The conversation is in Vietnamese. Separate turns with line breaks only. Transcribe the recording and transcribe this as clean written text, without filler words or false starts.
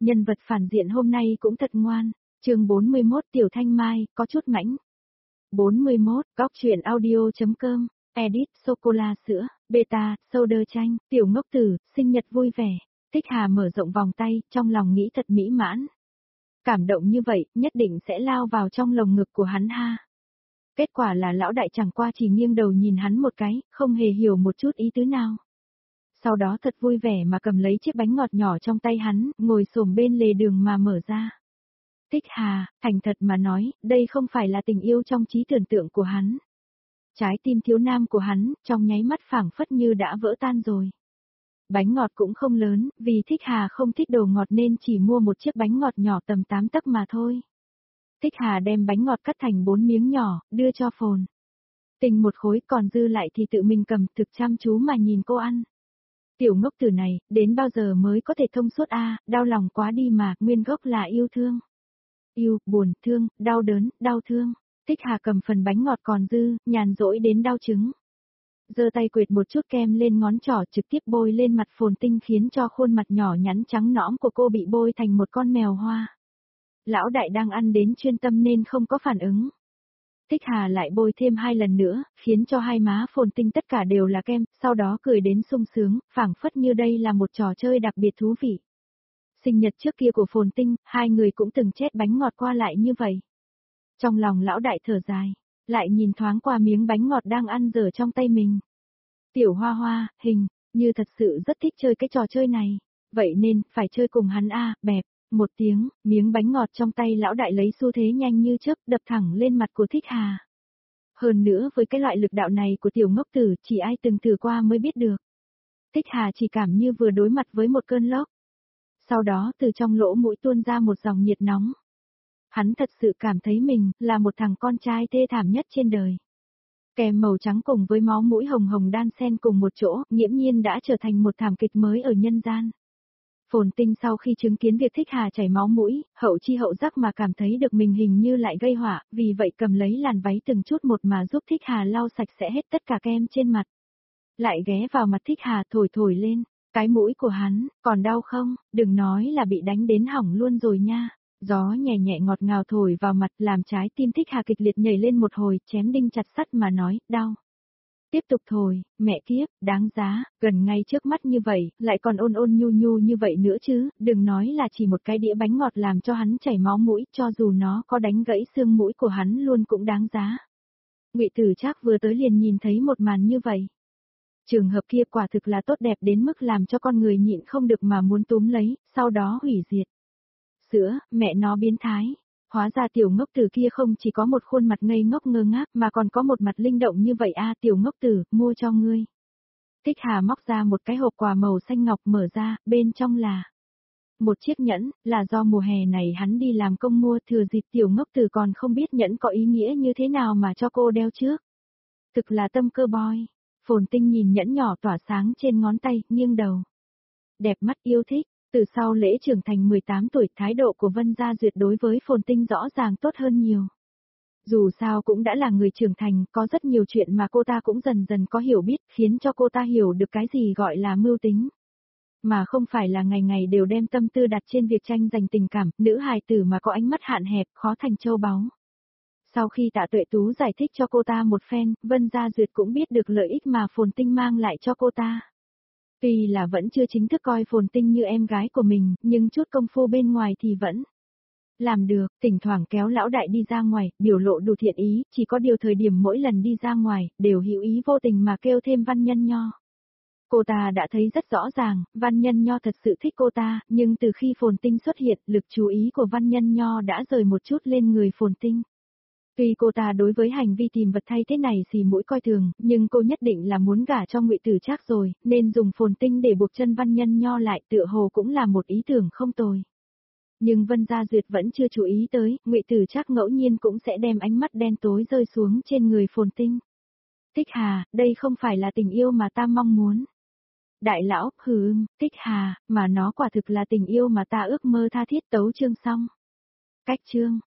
Nhân vật phản diện hôm nay cũng thật ngoan. Chương 41 Tiểu Thanh Mai, có chút mãnh. 41, góc truyện audio.com, edit, sô-cô-la sữa, beta, soda chanh, tiểu ngốc tử, sinh nhật vui vẻ. Thích Hà mở rộng vòng tay, trong lòng nghĩ thật mỹ mãn. Cảm động như vậy, nhất định sẽ lao vào trong lồng ngực của hắn ha. Kết quả là lão đại chẳng qua chỉ nghiêng đầu nhìn hắn một cái, không hề hiểu một chút ý tứ nào. Sau đó thật vui vẻ mà cầm lấy chiếc bánh ngọt nhỏ trong tay hắn, ngồi xổm bên lề đường mà mở ra. Thích Hà, thành thật mà nói, đây không phải là tình yêu trong trí tưởng tượng của hắn. Trái tim thiếu nam của hắn, trong nháy mắt phảng phất như đã vỡ tan rồi. Bánh ngọt cũng không lớn, vì Thích Hà không thích đồ ngọt nên chỉ mua một chiếc bánh ngọt nhỏ tầm 8 tấc mà thôi. Thích Hà đem bánh ngọt cắt thành 4 miếng nhỏ, đưa cho Phồn Tình một khối, còn dư lại thì tự mình cầm, thực chăm chú mà nhìn cô ăn. Tiểu ngốc tử này, đến bao giờ mới có thể thông suốt a, đau lòng quá đi mà, nguyên gốc là yêu thương. Yêu, buồn, thương, đau đớn, đau thương. Thích Hà cầm phần bánh ngọt còn dư, nhàn rỗi đến đau trứng. Giơ tay quệt một chút kem lên ngón trỏ trực tiếp bôi lên mặt Phồn Tinh khiến cho khuôn mặt nhỏ nhắn trắng nõm của cô bị bôi thành một con mèo hoa. Lão đại đang ăn đến chuyên tâm nên không có phản ứng. Thích Hà lại bôi thêm 2 lần nữa, khiến cho hai má Phồn Tinh tất cả đều là kem, sau đó cười đến sung sướng, phảng phất như đây là một trò chơi đặc biệt thú vị. Sinh nhật trước kia của Phồn Tinh, hai người cũng từng chét bánh ngọt qua lại như vậy. Trong lòng lão đại thở dài, lại nhìn thoáng qua miếng bánh ngọt đang ăn dở trong tay mình. Tiểu Hoa Hoa, hình như thật sự rất thích chơi cái trò chơi này, vậy nên, phải chơi cùng hắn a, bẹp. Một tiếng, miếng bánh ngọt trong tay lão đại lấy xu thế nhanh như chớp đập thẳng lên mặt của Thích Hà. Hơn nữa với cái loại lực đạo này của tiểu ngốc tử chỉ ai từng thử qua mới biết được. Thích Hà chỉ cảm như vừa đối mặt với một cơn lốc. Sau đó từ trong lỗ mũi tuôn ra một dòng nhiệt nóng. Hắn thật sự cảm thấy mình là một thằng con trai thê thảm nhất trên đời. Kem màu trắng cùng với máu mũi hồng hồng đan xen cùng một chỗ, nghiễm nhiên đã trở thành một thảm kịch mới ở nhân gian. Phồn Tinh sau khi chứng kiến việc Thích Hà chảy máu mũi, hậu chi hậu giác mà cảm thấy được mình hình như lại gây họa, vì vậy cầm lấy làn váy từng chút một mà giúp Thích Hà lau sạch sẽ hết tất cả kem trên mặt. Lại ghé vào mặt Thích Hà thổi thổi lên, cái mũi của hắn, còn đau không, đừng nói là bị đánh đến hỏng luôn rồi nha. Gió nhẹ nhẹ ngọt ngào thổi vào mặt làm trái tim Thích Hà kịch liệt nhảy lên một hồi, chém đinh chặt sắt mà nói, đau. Tiếp tục thổi, mẹ kiếp, đáng giá, gần ngay trước mắt như vậy, lại còn ôn ôn nhu nhu như vậy nữa chứ, đừng nói là chỉ một cái đĩa bánh ngọt làm cho hắn chảy máu mũi, cho dù nó có đánh gãy xương mũi của hắn luôn cũng đáng giá. Ngụy Tử Trác vừa tới liền nhìn thấy một màn như vậy. Trường hợp kia quả thực là tốt đẹp đến mức làm cho con người nhịn không được mà muốn túm lấy, sau đó hủy diệt. Sữa, mẹ nó biến thái. Hóa ra tiểu ngốc tử kia không chỉ có một khuôn mặt ngây ngốc ngơ ngác mà còn có một mặt linh động như vậy a, tiểu ngốc tử, mua cho ngươi. Thích Hà móc ra một cái hộp quà màu xanh ngọc mở ra, bên trong là một chiếc nhẫn, là do mùa hè này hắn đi làm công mua, thừa dịp tiểu ngốc tử còn không biết nhẫn có ý nghĩa như thế nào mà cho cô đeo trước. Thực là tâm cơ boy. Phồn Tinh nhìn nhẫn nhỏ tỏa sáng trên ngón tay, nghiêng đầu. Đẹp mắt yêu thích. Từ sau lễ trưởng thành 18 tuổi, thái độ của Vân Gia Duyệt đối với Phồn Tinh rõ ràng tốt hơn nhiều. Dù sao cũng đã là người trưởng thành, có rất nhiều chuyện mà cô ta cũng dần dần có hiểu biết, khiến cho cô ta hiểu được cái gì gọi là mưu tính. Mà không phải là ngày ngày đều đem tâm tư đặt trên việc tranh giành tình cảm, nữ hài tử mà có ánh mắt hạn hẹp, khó thành châu báu. Sau khi Tạ Tuệ Tú giải thích cho cô ta một phen, Vân Gia Duyệt cũng biết được lợi ích mà Phồn Tinh mang lại cho cô ta. Tuy là vẫn chưa chính thức coi Phồn Tinh như em gái của mình, nhưng chút công phu bên ngoài thì vẫn làm được, thỉnh thoảng kéo lão đại đi ra ngoài, biểu lộ đủ thiện ý, chỉ có điều thời điểm mỗi lần đi ra ngoài, đều hữu ý vô tình mà kêu thêm Văn Nhân Nho. Cô ta đã thấy rất rõ ràng, Văn Nhân Nho thật sự thích cô ta, nhưng từ khi Phồn Tinh xuất hiện, lực chú ý của Văn Nhân Nho đã rời một chút lên người Phồn Tinh. Tuy cô ta đối với hành vi tìm vật thay thế này xì mũi coi thường, nhưng cô nhất định là muốn gả cho Ngụy Tử Trác rồi, nên dùng Phồn Tinh để buộc chân Văn Nhân Nho lại, tựa hồ cũng là một ý tưởng không tồi. Nhưng Vân Gia Duyệt vẫn chưa chú ý tới, Ngụy Tử Trác ngẫu nhiên cũng sẽ đem ánh mắt đen tối rơi xuống trên người Phồn Tinh. Thích Hà, đây không phải là tình yêu mà ta mong muốn. Đại lão, Thích Hà, mà nó quả thực là tình yêu mà ta ước mơ tha thiết. Tấu chương xong. Cách chương.